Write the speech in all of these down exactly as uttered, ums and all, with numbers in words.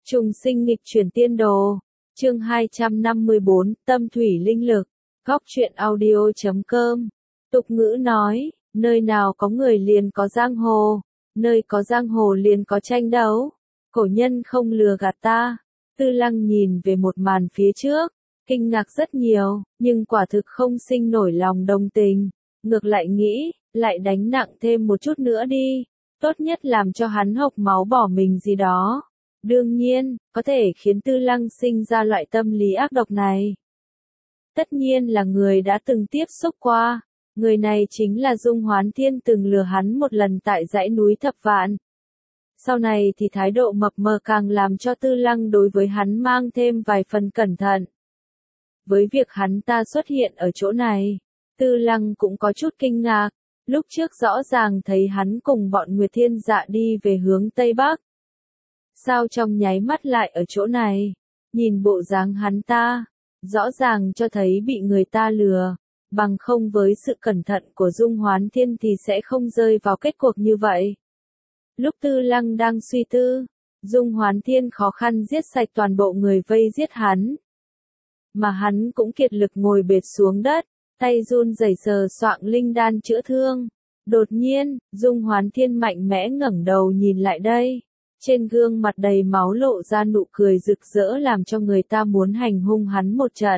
Trùng sinh nghịch chuyển tiên đồ. Chương hai trăm năm mươi bốn, Tâm thủy linh lực. Góc truyện audio chấm com. Tục ngữ nói, nơi nào có người liền có giang hồ, nơi có giang hồ liền có tranh đấu. Cổ nhân không lừa gạt ta. Tư Lăng nhìn về một màn phía trước, kinh ngạc rất nhiều, nhưng quả thực không sinh nổi lòng đồng tình. Ngược lại nghĩ, lại đánh nặng thêm một chút nữa đi. Tốt nhất làm cho hắn hộc máu bỏ mình gì đó. Đương nhiên, có thể khiến Tư Lăng sinh ra loại tâm lý ác độc này. Tất nhiên là người đã từng tiếp xúc qua. Người này chính là Dung Hoán Thiên từng lừa hắn một lần tại dãy núi Thập Vạn. Sau này thì thái độ mập mờ càng làm cho Tư Lăng đối với hắn mang thêm vài phần cẩn thận. Với việc hắn ta xuất hiện ở chỗ này, Tư Lăng cũng có chút kinh ngạc. Lúc trước rõ ràng thấy hắn cùng bọn Nguyệt Thiên Dạ đi về hướng Tây Bắc. Sao trong nháy mắt lại ở chỗ này? Nhìn bộ dáng hắn ta, rõ ràng cho thấy bị người ta lừa. Bằng không với sự cẩn thận của Dung Hoán Thiên thì sẽ không rơi vào kết cuộc như vậy. Lúc Tư Lăng đang suy tư, Dung Hoán Thiên khó khăn giết sạch toàn bộ người vây giết hắn. Mà hắn cũng kiệt lực ngồi bệt xuống đất, tay run rẩy sờ soạng linh đan chữa thương. Đột nhiên, Dung Hoán Thiên mạnh mẽ ngẩng đầu nhìn lại đây. Trên gương mặt đầy máu lộ ra nụ cười rực rỡ làm cho người ta muốn hành hung hắn một trận.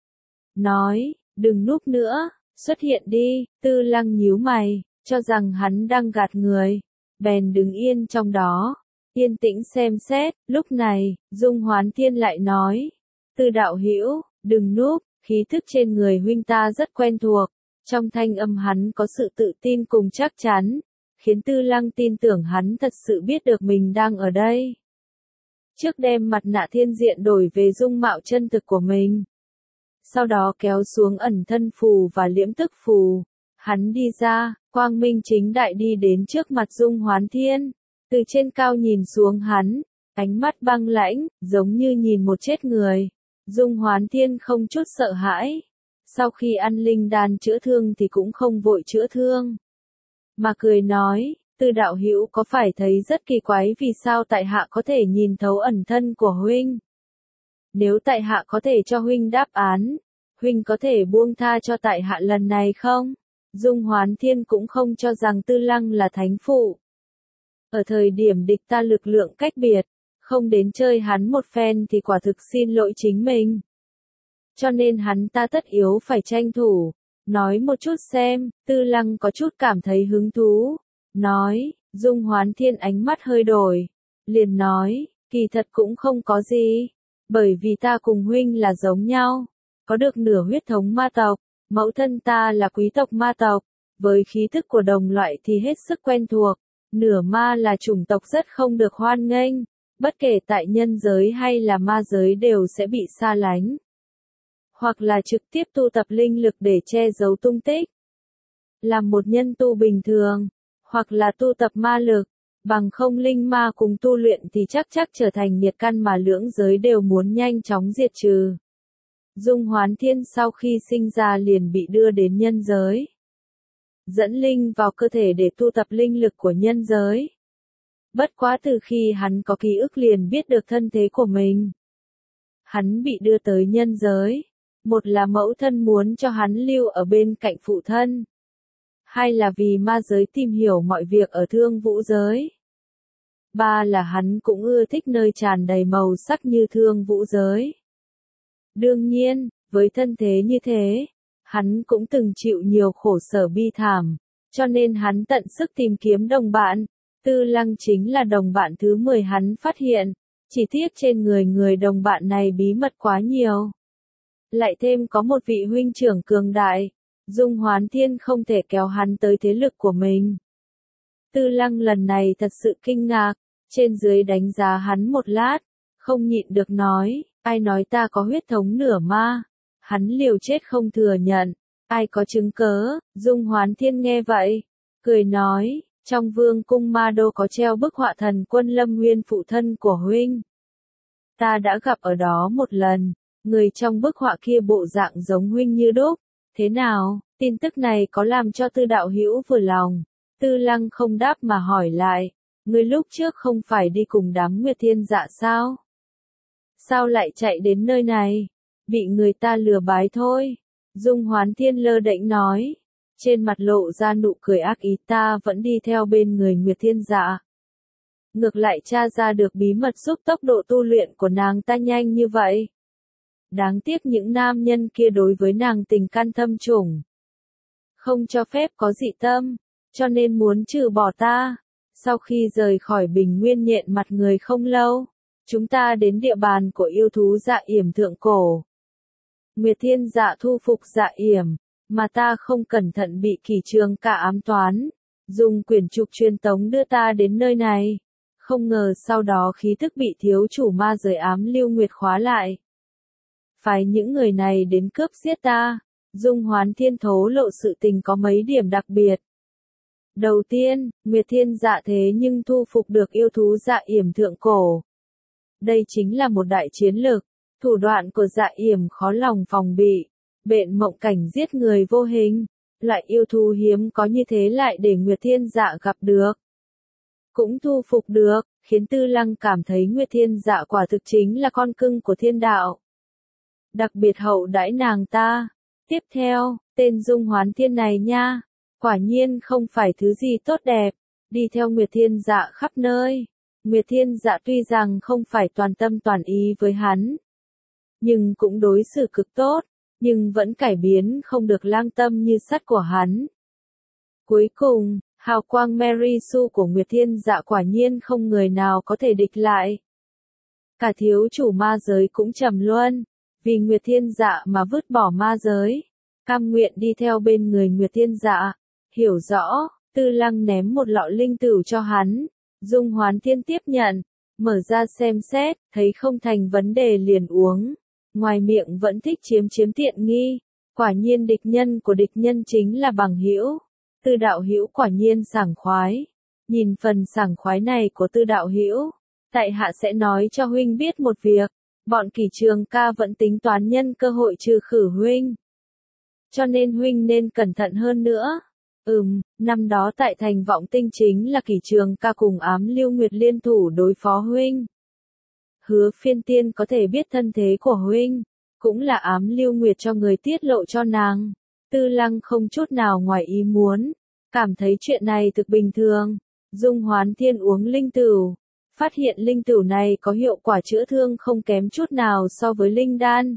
Nói, đừng núp nữa, xuất hiện đi. Tư Lăng nhíu mày, cho rằng hắn đang gạt người. Bèn đứng yên trong đó, yên tĩnh xem xét. Lúc này, Dung Hoán Thiên lại nói, Tư đạo hữu, đừng núp, khí thức trên người huynh ta rất quen thuộc. Trong thanh âm hắn có sự tự tin cùng chắc chắn, khiến Tư Lăng tin tưởng hắn thật sự biết được mình đang ở đây. Trước đem mặt nạ thiên diện đổi về dung mạo chân thực của mình. Sau đó kéo xuống ẩn thân phù và liễm tức phù. Hắn đi ra, quang minh chính đại đi đến trước mặt Dung Hoán Thiên. Từ trên cao nhìn xuống hắn, ánh mắt băng lãnh, giống như nhìn một chết người. Dung Hoán Thiên không chút sợ hãi. Sau khi ăn linh đan chữa thương thì cũng không vội chữa thương. Mà cười nói, Tư đạo hữu có phải thấy rất kỳ quái vì sao tại hạ có thể nhìn thấu ẩn thân của huynh? Nếu tại hạ có thể cho huynh đáp án, huynh có thể buông tha cho tại hạ lần này không? Dung Hoán Thiên cũng không cho rằng Tư Lăng là thánh phụ. Ở thời điểm địch ta lực lượng cách biệt, không đến chơi hắn một phen thì quả thực xin lỗi chính mình. Cho nên hắn ta tất yếu phải tranh thủ. Nói một chút xem. Tư Lăng có chút cảm thấy hứng thú. Nói, Dung Hoán Thiên ánh mắt hơi đổi. Liền nói, kỳ thật cũng không có gì. Bởi vì ta cùng huynh là giống nhau. Có được nửa huyết thống ma tộc. Mẫu thân ta là quý tộc ma tộc. Với khí thức của đồng loại thì hết sức quen thuộc. Nửa ma là chủng tộc rất không được hoan nghênh. Bất kể tại nhân giới hay là ma giới đều sẽ bị xa lánh. Hoặc là trực tiếp tu tập linh lực để che giấu tung tích. Làm một nhân tu bình thường, hoặc là tu tập ma lực, bằng không linh ma cùng tu luyện thì chắc chắc trở thành nhiệt căn mà lưỡng giới đều muốn nhanh chóng diệt trừ. Dung Hoán Thiên sau khi sinh ra liền bị đưa đến nhân giới. Dẫn linh vào cơ thể để tu tập linh lực của nhân giới. Bất quá từ khi hắn có ký ức liền biết được thân thế của mình. Hắn bị đưa tới nhân giới. Một là mẫu thân muốn cho hắn lưu ở bên cạnh phụ thân. Hai là vì ma giới tìm hiểu mọi việc ở thương vũ giới. Ba là hắn cũng ưa thích nơi tràn đầy màu sắc như thương vũ giới. Đương nhiên, với thân thế như thế, hắn cũng từng chịu nhiều khổ sở bi thảm, cho nên hắn tận sức tìm kiếm đồng bạn. Tư Lăng chính là đồng bạn thứ mười hắn phát hiện, chỉ tiếc trên người người đồng bạn này bí mật quá nhiều. Lại thêm có một vị huynh trưởng cường đại, Dung Hoán Thiên không thể kéo hắn tới thế lực của mình. Tư Lăng lần này thật sự kinh ngạc, trên dưới đánh giá hắn một lát, không nhịn được nói, ai nói ta có huyết thống nửa ma, hắn liều chết không thừa nhận, ai có chứng cớ. Dung Hoán Thiên nghe vậy, cười nói, trong vương cung ma đô có treo bức họa thần quân Lâm Nguyên phụ thân của huynh. Ta đã gặp ở đó một lần. Người trong bức họa kia bộ dạng giống huynh như đúc. Thế nào, tin tức này có làm cho Tư đạo hữu vừa lòng? Tư Lăng không đáp mà hỏi lại. Người lúc trước không phải đi cùng đám Nguyệt Thiên Dạ sao? Sao lại chạy đến nơi này? Bị người ta lừa bái thôi. Dung Hoán Thiên lơ đễnh nói. Trên mặt lộ ra nụ cười ác ý, ta vẫn đi theo bên người Nguyệt Thiên Dạ. Ngược lại tra ra được bí mật giúp tốc độ tu luyện của nàng ta nhanh như vậy. Đáng tiếc những nam nhân kia đối với nàng tình căn thâm trùng. Không cho phép có dị tâm, cho nên muốn trừ bỏ ta. Sau khi rời khỏi Bình Nguyên Nhện mặt người không lâu, chúng ta đến địa bàn của yêu thú Dạ Yểm thượng cổ. Nguyệt Thiên Dạ thu phục Dạ Yểm, mà ta không cẩn thận bị Kỷ Trường Ca ám toán, dùng quyển trục truyền tống đưa ta đến nơi này. Không ngờ sau đó khí tức bị thiếu chủ ma giới ám Lưu Nguyệt khóa lại. Phải những người này đến cướp giết ta. Dung Hoán Thiên thố lộ sự tình có mấy điểm đặc biệt. Đầu tiên, Nguyệt Thiên Dạ thế nhưng thu phục được yêu thú Dạ Yểm thượng cổ. Đây chính là một đại chiến lực, thủ đoạn của Dạ Yểm khó lòng phòng bị, bện mộng cảnh giết người vô hình, loại yêu thú hiếm có như thế lại để Nguyệt Thiên Dạ gặp được. Cũng thu phục được, khiến Tư Lăng cảm thấy Nguyệt Thiên Dạ quả thực chính là con cưng của thiên đạo. Đặc biệt hậu đãi nàng ta. Tiếp theo, tên Dung Hoán Thiên này nha, quả nhiên không phải thứ gì tốt đẹp, đi theo Nguyệt Thiên Dạ khắp nơi. Nguyệt Thiên Dạ tuy rằng không phải toàn tâm toàn ý với hắn, nhưng cũng đối xử cực tốt, nhưng vẫn cải biến không được lang tâm như sắt của hắn. Cuối cùng, hào quang Mary Sue của Nguyệt Thiên Dạ quả nhiên không người nào có thể địch lại. Cả thiếu chủ ma giới cũng trầm luân, vì Nguyệt Thiên Dạ mà vứt bỏ ma giới, cam nguyện đi theo bên người Nguyệt Thiên Dạ. Hiểu rõ, Tư Lăng ném một lọ linh tửu cho hắn, Dung Hoán Thiên tiếp nhận, mở ra xem xét, thấy không thành vấn đề liền uống, ngoài miệng vẫn thích chiếm chiếm tiện nghi, quả nhiên địch nhân của địch nhân chính là bằng hữu. Tư đạo hữu quả nhiên sảng khoái. Nhìn phần sảng khoái này của Tư đạo hữu, tại hạ sẽ nói cho huynh biết một việc, bọn Kỷ Trường Ca vẫn tính toán nhân cơ hội trừ khử huynh. Cho nên huynh nên cẩn thận hơn nữa. Ừm, năm đó tại thành Vọng Tinh chính là Kỷ Trường Ca cùng ám Lưu Nguyệt liên thủ đối phó huynh. Hứa Phiên Tiên có thể biết thân thế của huynh, cũng là ám Lưu Nguyệt cho người tiết lộ cho nàng. Tư Lăng không chút nào ngoài ý muốn, cảm thấy chuyện này thực bình thường. Dung Hoán Thiên uống linh tửu, phát hiện linh tửu này có hiệu quả chữa thương không kém chút nào so với linh đan.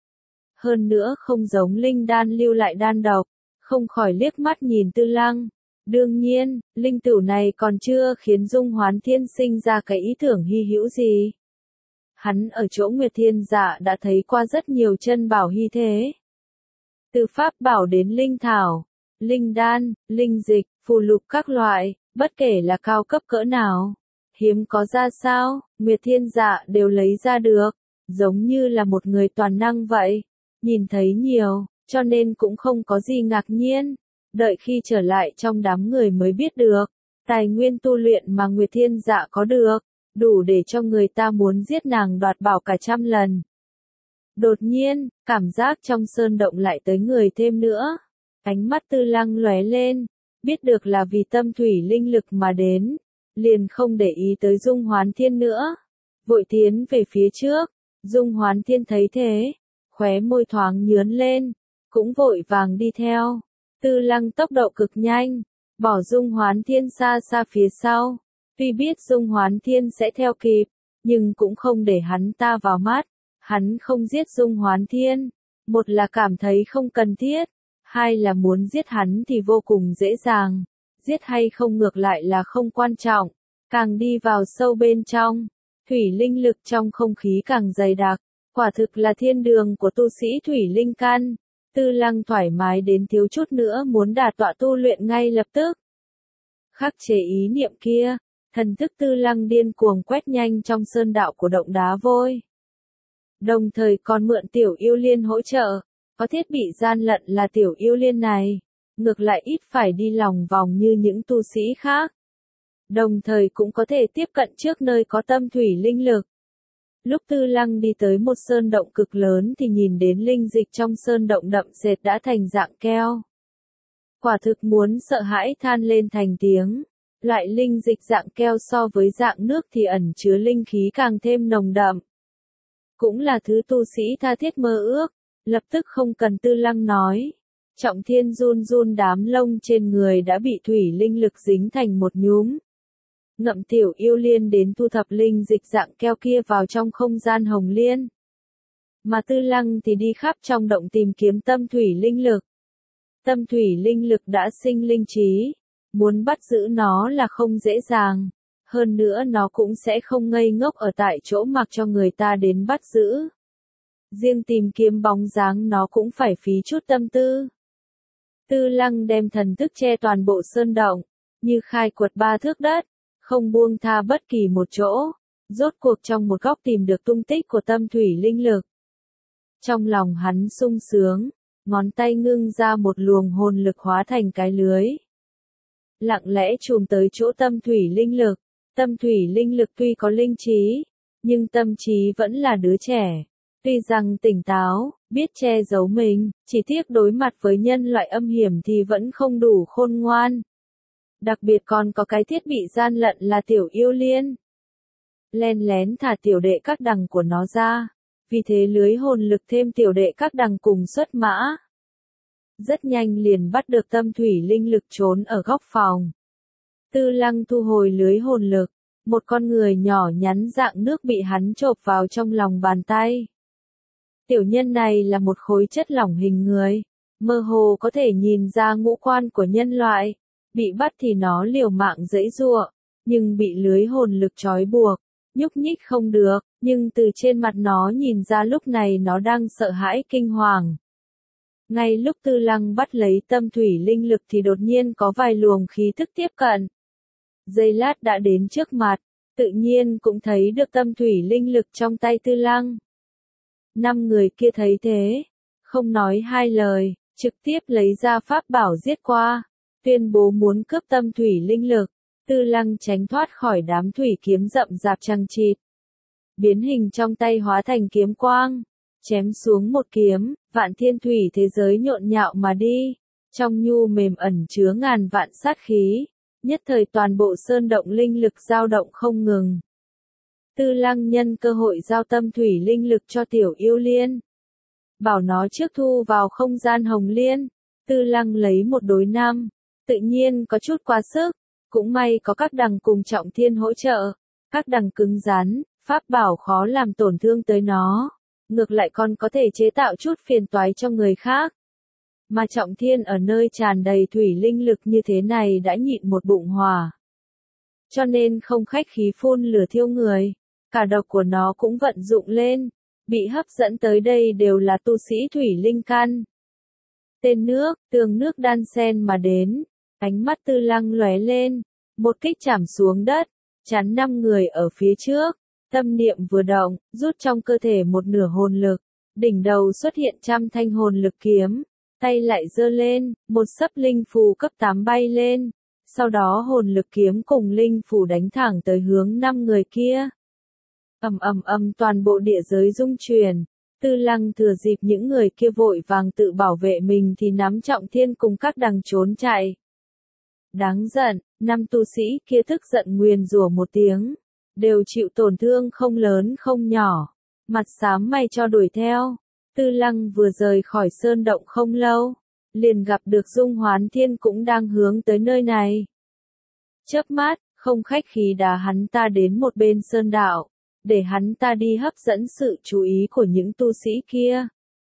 Hơn nữa không giống linh đan lưu lại đan độc, không khỏi liếc mắt nhìn Tư Lăng. Đương nhiên, linh tửu này còn chưa khiến Dung Hoán Thiên sinh ra cái ý tưởng hy hữu gì. Hắn ở chỗ Nguyệt Thiên Dạ đã thấy qua rất nhiều chân bảo hy thế. Từ pháp bảo đến linh thảo, linh đan, linh dịch, phù lục các loại, bất kể là cao cấp cỡ nào, hiếm có ra sao, Nguyệt Thiên Dạ đều lấy ra được, giống như là một người toàn năng vậy. Nhìn thấy nhiều, cho nên cũng không có gì ngạc nhiên. Đợi khi trở lại trong đám người mới biết được, tài nguyên tu luyện mà Nguyệt Thiên Dạ có được, đủ để cho người ta muốn giết nàng đoạt bảo cả trăm lần. Đột nhiên, cảm giác trong sơn động lại tới người thêm nữa. Ánh mắt Tư Lăng lóe lên, biết được là vì tâm thủy linh lực mà đến, liền không để ý tới Dung Hoán Thiên nữa. Vội tiến về phía trước, Dung Hoán Thiên thấy thế, khóe môi thoáng nhướn lên, cũng vội vàng đi theo. Tư Lăng tốc độ cực nhanh, bỏ Dung Hoán Thiên xa xa phía sau. Tuy biết Dung Hoán Thiên sẽ theo kịp, nhưng cũng không để hắn ta vào mắt. Hắn không giết Dung Hoán Thiên, một là cảm thấy không cần thiết, hai là muốn giết hắn thì vô cùng dễ dàng, giết hay không ngược lại là không quan trọng. Càng đi vào sâu bên trong, thủy linh lực trong không khí càng dày đặc, quả thực là thiên đường của tu sĩ thủy linh căn. Tư Lăng thoải mái đến thiếu chút nữa muốn đả tọa tu luyện ngay lập tức. Khắc chế ý niệm kia, thần thức Tư Lăng điên cuồng quét nhanh trong sơn đạo của động đá vôi. Đồng thời còn mượn tiểu yêu liên hỗ trợ, có thiết bị gian lận là tiểu yêu liên này, ngược lại ít phải đi lòng vòng như những tu sĩ khác. Đồng thời cũng có thể tiếp cận trước nơi có tâm thủy linh lực. Lúc Tư Lăng đi tới một sơn động cực lớn thì nhìn đến linh dịch trong sơn động đậm dệt đã thành dạng keo. Quả thực muốn sợ hãi than lên thành tiếng. Loại linh dịch dạng keo so với dạng nước thì ẩn chứa linh khí càng thêm nồng đậm. cũng là thứ tu sĩ tha thiết mơ ước, lập tức không cần Tư Lăng nói. Trọng Thiên run run đám lông trên người đã bị thủy linh lực dính thành một nhúm. Ngậm Tiểu Yêu Liên đến thu thập linh dịch dạng keo kia vào trong không gian hồng liên. Mà Tư Lăng thì đi khắp trong động tìm kiếm tâm thủy linh lực. Tâm thủy linh lực đã sinh linh trí, muốn bắt giữ nó là không dễ dàng, hơn nữa nó cũng sẽ không ngây ngốc ở tại chỗ mặc cho người ta đến bắt giữ. Riêng tìm kiếm bóng dáng nó cũng phải phí chút tâm tư. Tư Lăng đem thần thức che toàn bộ sơn động, như khai quật ba thước đất, không buông tha bất kỳ một chỗ, rốt cuộc trong một góc tìm được tung tích của tâm thủy linh lực. Trong lòng hắn sung sướng, ngón tay ngưng ra một luồng hồn lực hóa thành cái lưới. Lặng lẽ chùm tới chỗ tâm thủy linh lực, tâm thủy linh lực tuy có linh trí, nhưng tâm trí vẫn là đứa trẻ. Tuy rằng tỉnh táo, biết che giấu mình, chỉ tiếc đối mặt với nhân loại âm hiểm thì vẫn không đủ khôn ngoan. Đặc biệt còn có cái thiết bị gian lận là Tiểu Yêu Liên. Len lén thả tiểu đệ các đằng của nó ra, vì thế lưới hồn lực thêm tiểu đệ các đằng cùng xuất mã. Rất nhanh liền bắt được tâm thủy linh lực trốn ở góc phòng. Tư Lăng thu hồi lưới hồn lực, một con người nhỏ nhắn dạng nước bị hắn chộp vào trong lòng bàn tay. Tiểu nhân này là một khối chất lỏng hình người, mơ hồ có thể nhìn ra ngũ quan của nhân loại, bị bắt thì nó liều mạng giãy giụa, nhưng bị lưới hồn lực trói buộc, nhúc nhích không được, nhưng từ trên mặt nó nhìn ra lúc này nó đang sợ hãi kinh hoàng. Ngay lúc Tư Lăng bắt lấy tâm thủy linh lực thì đột nhiên có vài luồng khí thức tiếp cận. Giây lát đã đến trước mặt, tự nhiên cũng thấy được tâm thủy linh lực trong tay Tư Lăng. Năm người kia thấy thế, không nói hai lời, trực tiếp lấy ra pháp bảo giết qua, tuyên bố muốn cướp tâm thủy linh lực. Tư Lăng tránh thoát khỏi đám thủy kiếm rậm rạp chằng chịt, biến hình trong tay hóa thành kiếm quang, chém xuống một kiếm, vạn thiên thủy thế giới nhộn nhạo mà đi, trong nhu mềm ẩn chứa ngàn vạn sát khí, nhất thời toàn bộ sơn động linh lực dao động không ngừng. Tư Lăng nhân cơ hội giao tâm thủy linh lực cho Tiểu Yêu Liên, bảo nó trước thu vào không gian hồng liên. Tư Lăng lấy một đối năm, tự nhiên có chút quá sức, cũng may có các đằng cùng Trọng Thiên hỗ trợ, các đằng cứng rắn, pháp bảo khó làm tổn thương tới nó, ngược lại còn có thể chế tạo chút phiền toái cho người khác. Mà Trọng Thiên ở nơi tràn đầy thủy linh lực như thế này đã nhịn một bụng hỏa, cho nên không khách khí phun lửa thiêu người, cả độc của nó cũng vận dụng lên, bị hấp dẫn tới đây đều là tu sĩ thủy linh căn. Tên nước, tường nước đan sen mà đến, ánh mắt Tư Lăng lóe lên, một kích chảm xuống đất, chắn năm người ở phía trước, tâm niệm vừa động, rút trong cơ thể một nửa hồn lực, đỉnh đầu xuất hiện trăm thanh hồn lực kiếm, tay lại giơ lên, một sấp linh phù cấp tám bay lên, sau đó hồn lực kiếm cùng linh phù đánh thẳng tới hướng năm người kia. Ầm ầm ầm toàn bộ địa giới rung chuyển. Tư Lăng thừa dịp những người kia vội vàng tự bảo vệ mình thì nắm Trọng Thiên cùng các đằng trốn chạy. Đáng giận, năm tu sĩ kia tức giận nguyền rủa một tiếng, đều chịu tổn thương không lớn không nhỏ, mặt xám mày cho đuổi theo. Tư Lăng vừa rời khỏi sơn động không lâu, liền gặp được Dung Hoán Thiên cũng đang hướng tới nơi này. Chớp mắt, không khách khí đá hắn ta đến một bên sơn đạo, để hắn ta đi hấp dẫn sự chú ý của những tu sĩ kia.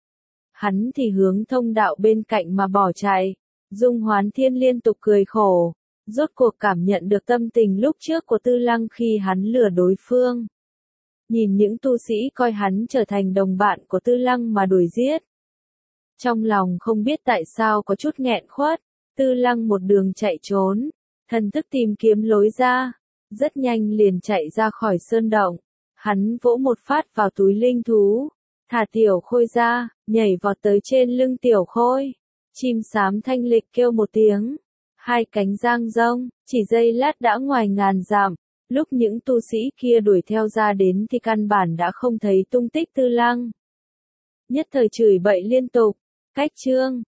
Hắn thì hướng thông đạo bên cạnh mà bỏ chạy. Dung Hoán Thiên liên tục cười khổ, rốt cuộc cảm nhận được tâm tình lúc trước của Tư Lăng khi hắn lừa đối phương. Nhìn những tu sĩ coi hắn trở thành đồng bạn của Tư Lăng mà đuổi giết. Trong lòng không biết tại sao có chút nghẹn khuất, Tư Lăng một đường chạy trốn, thần thức tìm kiếm lối ra, rất nhanh liền chạy ra khỏi sơn động. Hắn vỗ một phát vào túi linh thú, thả tiểu khôi ra, nhảy vọt tới trên lưng tiểu khôi. Chim xám thanh lịch kêu một tiếng, hai cánh giang rông, chỉ giây lát đã ngoài ngàn dặm. Lúc những tu sĩ kia đuổi theo ra đến thì căn bản đã không thấy tung tích Tư Lăng. Nhất thời chửi bậy liên tục, cách chương.